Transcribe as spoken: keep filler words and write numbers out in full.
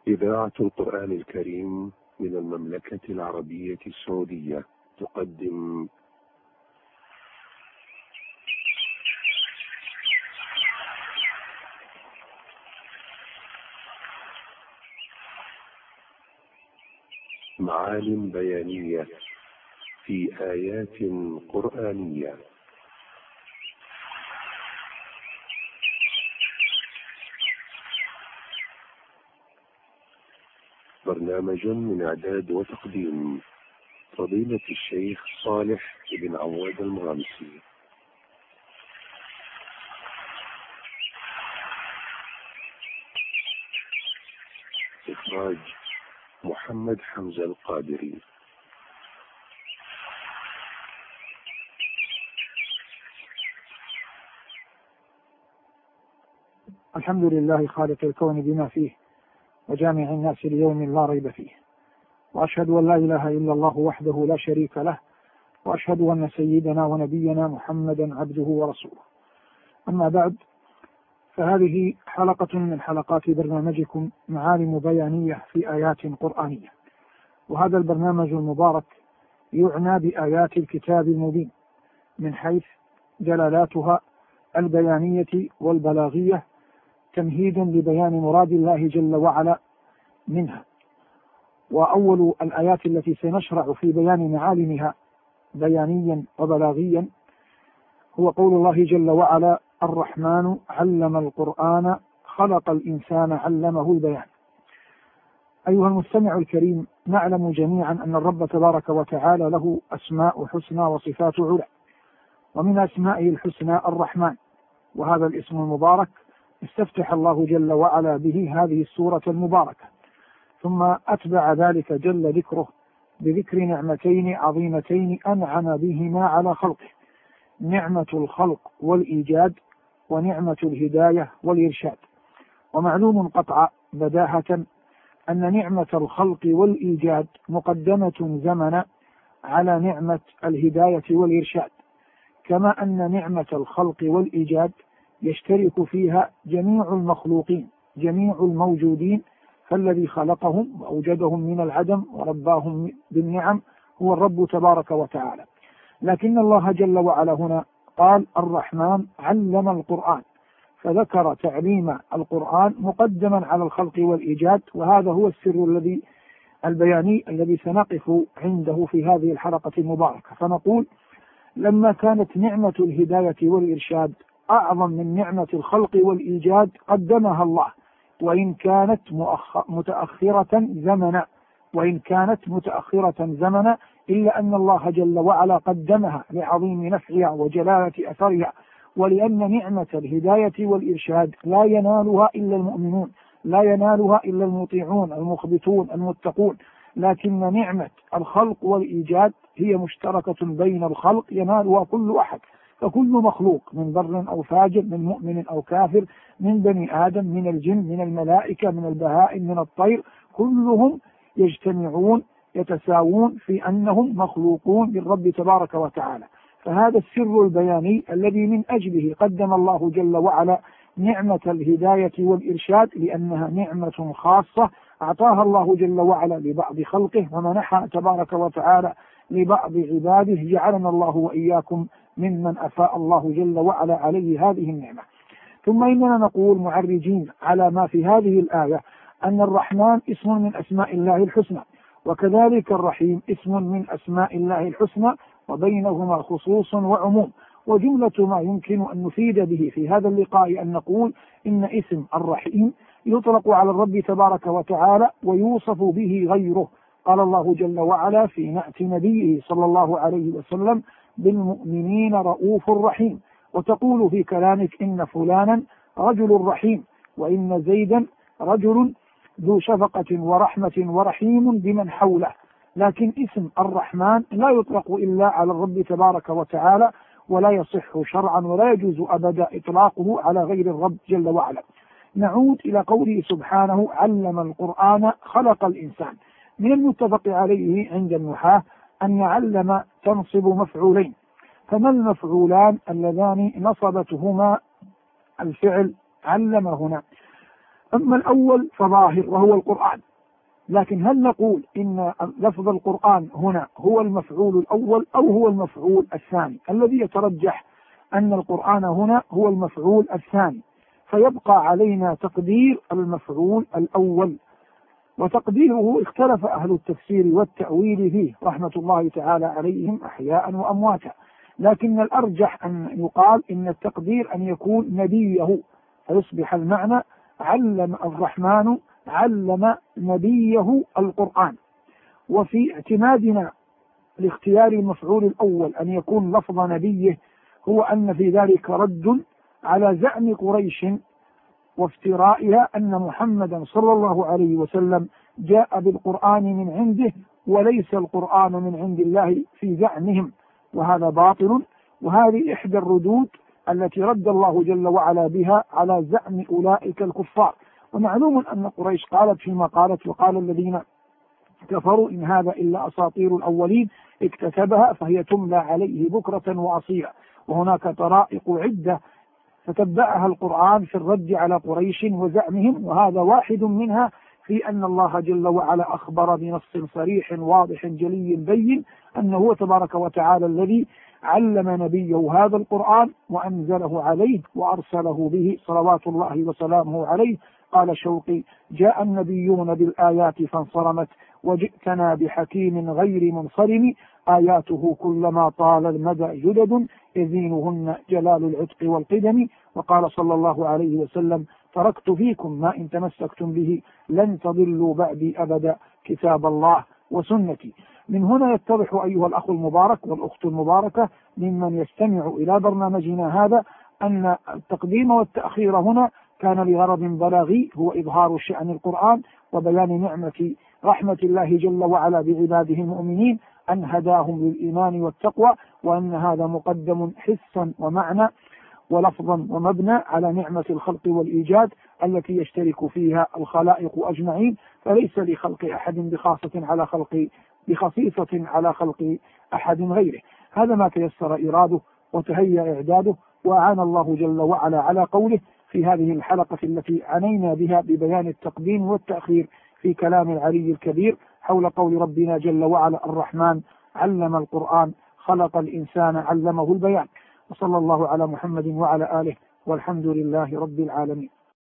إذاعة القرآن الكريم من المملكة العربية السعودية تقدم معالم بيانية في آيات قرآنية. برنامج من إعداد وتقديم فضيلة الشيخ صالح بن عواد المغامسي. إخراج محمد حمزة القادري. الحمد لله خالق الكون بما فيه وجامع الناس ليوم لا ريب فيه، وأشهد أن لا إله إلا الله وحده لا شريك له، وأشهد أن سيدنا ونبينا محمدا عبده ورسوله. أما بعد، فهذه حلقة من حلقات برنامجكم معالم بيانية في آيات قرآنية، وهذا البرنامج المبارك يعنى بآيات الكتاب المبين من حيث دلالاتها البيانية والبلاغية، تمهيد لبيان مراد الله جل وعلا منها. وأول الآيات التي سنشرع في بيان معالمها بيانيا وبلاغيا هو قول الله جل وعلا: الرحمن علم القرآن خلق الإنسان علمه البيان. أيها المستمع الكريم، نعلم جميعا أن الرب تبارك وتعالى له أسماء حسنى وصفات علا، ومن أسمائه الحسنى الرحمن، وهذا الاسم المبارك استفتح الله جل وعلا به هذه السورة المباركة، ثم أتبع ذلك جل ذكره بذكر نعمتين عظيمتين أنعم بهما على خلقه: نعمة الخلق والإيجاد، ونعمة الهداية والإرشاد. ومعلوم قطعا بداهة أن نعمة الخلق والإيجاد مقدمة زمنا على نعمة الهداية والإرشاد، كما أن نعمة الخلق والإيجاد يشترك فيها جميع المخلوقين جميع الموجودين، فالذي خلقهم وأوجدهم من العدم ورباهم بالنعم هو الرب تبارك وتعالى. لكن الله جل وعلا هنا قال: الرحمن علم القرآن، فذكر تعليم القرآن مقدما على الخلق والإيجاد، وهذا هو السر الذي البياني الذي سنقف عنده في هذه الحلقة المباركة. فنقول: لما كانت نعمة الهداية والإرشاد أعظم من نعمة الخلق والإيجاد قدمها الله، وإن كانت متأخرة زمنا وإن كانت متأخرة زمنا إلا أن الله جل وعلا قدمها لعظيم نفعها وجلالة أثرها، ولأن نعمة الهداية والإرشاد لا ينالها إلا المؤمنون، لا ينالها إلا المطيعون المخبتون المتقون، لكن نعمة الخلق والإيجاد هي مشتركة بين الخلق ينالها كل أحد، فكل مخلوق من بر أو فاجر، من مؤمن أو كافر، من بني آدم، من الجن، من الملائكة، من البهائم، من الطير، كلهم يجتمعون يتساوون في أنهم مخلوقون للرب تبارك وتعالى. فهذا السر البياني الذي من أجله قدم الله جل وعلا نعمة الهداية والإرشاد، لأنها نعمة خاصة أعطاها الله جل وعلا لبعض خلقه، ومنحها تبارك وتعالى لبعض عباده، جعلنا الله وإياكم ممن أفاء الله جل وعلا عليه هذه النعمة. ثم إننا نقول معرجين على ما في هذه الآية أن الرحمن اسم من أسماء الله الحسنى، وكذلك الرحيم اسم من أسماء الله الحسنى، وبينهما خصوص وعموم. وجملة ما يمكن أن نفيد به في هذا اللقاء أن نقول إن اسم الرحيم يطلق على الرب تبارك وتعالى ويوصف به غيره. قال الله جل وعلا في نعت نبيه صلى الله عليه وسلم: بالمؤمنين رؤوف رحيم. وتقول في كلامك: إن فلانا رجل رحيم، وإن زيدا رجل ذو شفقة ورحمة ورحيم بمن حوله. لكن اسم الرحمن لا يطلق إلا على الرب تبارك وتعالى، ولا يصح شرعا ولا يجوز أبدا إطلاقه على غير الرب جل وعلا. نعود إلى قوله سبحانه: علم القرآن خلق الإنسان. من المتفق عليه عند النحاة أن علم تنصب مفعولين، فما المفعولان اللذان نصبتهما الفعل علم هنا؟ أما الأول فظاهر وهو القرآن، لكن هل نقول إن لفظ القرآن هنا هو المفعول الأول أو هو المفعول الثاني؟ الذي يترجح أن القرآن هنا هو المفعول الثاني، فيبقى علينا تقدير المفعول الأول، وتقديره اختلف أهل التفسير والتأويل فيه رحمة الله تعالى عليهم أحياء وأمواتا، لكن الأرجح أن يقال إن التقدير أن يكون نبيه، فيصبح المعنى علم الرحمن علم نبيه القرآن. وفي اعتمادنا لاختيار المفعول الأول أن يكون لفظ نبيه هو أن في ذلك رد على زعم قريش وافترائها أن محمدا صلى الله عليه وسلم جاء بالقرآن من عنده وليس القرآن من عند الله في زعمهم، وهذا باطل، وهذه إحدى الردود التي رد الله جل وعلا بها على زعم أولئك الكفار. ومعلوم أن قريش قالت فيما قالت: وقال الذين كفروا إن هذا إلا أساطير الأولين اكتسبها فهي تملى عليه بكرة وأصيلا. وهناك طرائق عدة فتبعها القرآن في الرد على قريش وزعمهم، وهذا واحد منها في أن الله جل وعلا أخبر بنص صريح واضح جلي بين أنه تبارك وتعالى الذي علم نبيه هذا القرآن وأنزله عليه وأرسله به صلوات الله وسلامه عليه. قال شوقي: جاء النبيون بالآيات فانصرمت وجئتنا بحكيم غير منصرم، آياته كلما طال المدى جدد يزينهن جلال العتق والقدم. وقال صلى الله عليه وسلم: تركت فيكم ما إن تمسكتم به لن تضلوا بعدي أبدا، كتاب الله وسنتي. من هنا يتضح أيها الأخ المبارك والأخت المباركة ممن يستمع إلى برنامجنا هذا أن التقديم والتأخير هنا كان لغرض بلاغي هو إظهار شأن القرآن وبيان نعمة رحمة الله جل وعلا بعباده المؤمنين أن هداهم للإيمان والتقوى، وأن هذا مقدم حسا ومعنى ولفظا ومبنى على نعمة الخلق والإيجاد التي يشترك فيها الخلائق أجمعين، فليس لخلق أحد بخاصة على خلق بخصيصة على خلق أحد غيره. هذا ما تيسر إراده وتهيأ إعداده، وأعان الله جل وعلا على قوله في هذه الحلقة التي عنينا بها ببيان التقديم والتأخير في كلام العلي الكبير حول قول ربنا جل وعلا: الرحمن علم القرآن خلق الإنسان علمه البيان. وصلى الله على محمد وعلى آله، والحمد لله رب العالمين.